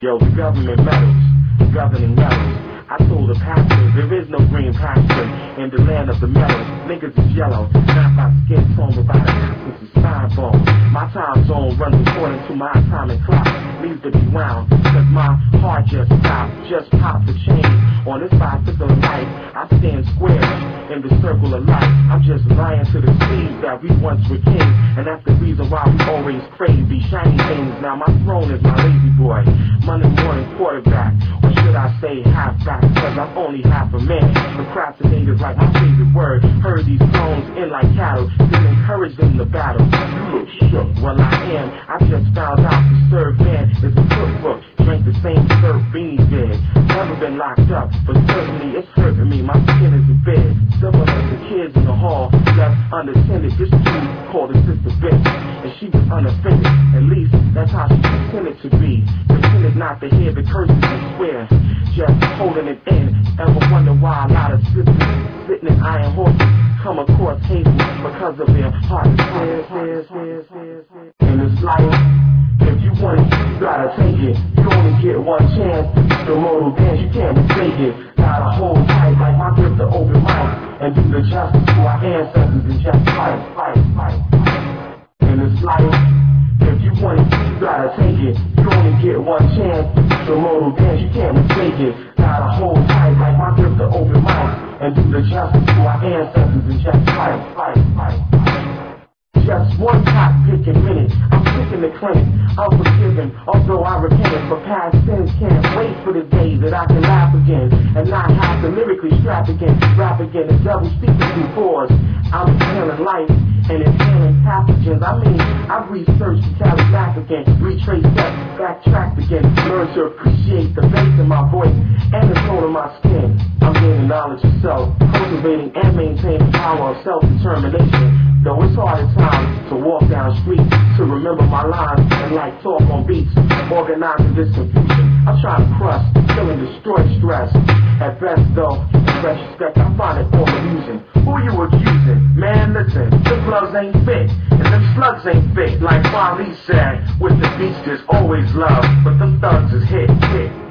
Yo, the government meddles, governing metals. I told the pastor, there is no green pasture in the land of the metals. Niggas is yellow, not by skin tone, but by the absence of spine bone. My time zone runs according to my atomic clock. Needs to be wound, cause my heart just stopped, just popped the chain. On this bicycle of life, I stand square in the circle of life. I'm just lying to the seeds that we once were kings, and that's the reason why we always crave these shiny things. Now my throne is my lazy boy, Monday morning quarterback, or should I say halfback, cause I'm only half a man. Procrastinators like my favorite word. Heard these clones in like cattle, then encourage them to battle. You look shook, well I am. I just found out to serve man is a cookbook. Drank the same syrup beans did. Never been locked up, but certainly it's hurting me. My skin is a bed, similar to kids in the hall left unattended. This dude called his sister bitch, and she was unoffended. At least that's how she pretended to be. Pretended not to hear the curses and swear, just holding it in. Ever wonder why a lot of sisters sitting in iron horses come across hateful because of their heart affairs? In this life, if you want it, you gotta take it. You only get one chance to do the mortal dance, you can't mistake it. Gotta hold tight like my grip to open mic, and do the justice to our ancestors and just fight. In this life, if you want it, you gotta take it. You only get one chance to do the mortal dance, you can't mistake it. Gotta hold tight like my grip to open mic, and do the justice to our ancestors and just fight. Just one top picking minute, I'm sick in the clinic, unforgiven, although I repent for past sins. Can't wait for the day that I can laugh again, and not have to lyrically strap again, rap again, and double speaking through pores. I'm inhaling life and inhaling pathogens. I mean, I've researched the tally back again, retraced steps, backtracked again, learned to appreciate the bass in my voice and the tone of my skin. I'm gaining knowledge of self, cultivating and maintaining power of self-determination. Though it's hard at times to walk down streets, to remember my lines and like talk on beats, organizing this confusion. I'm trying to crush, kill and destroy stress. At best though, in retrospect, I find it all amusing. Who you accusing? Man, listen, the gloves ain't fit, and them slugs ain't fit. Like Wally said, with the beats there's always love, but them thugs is hit.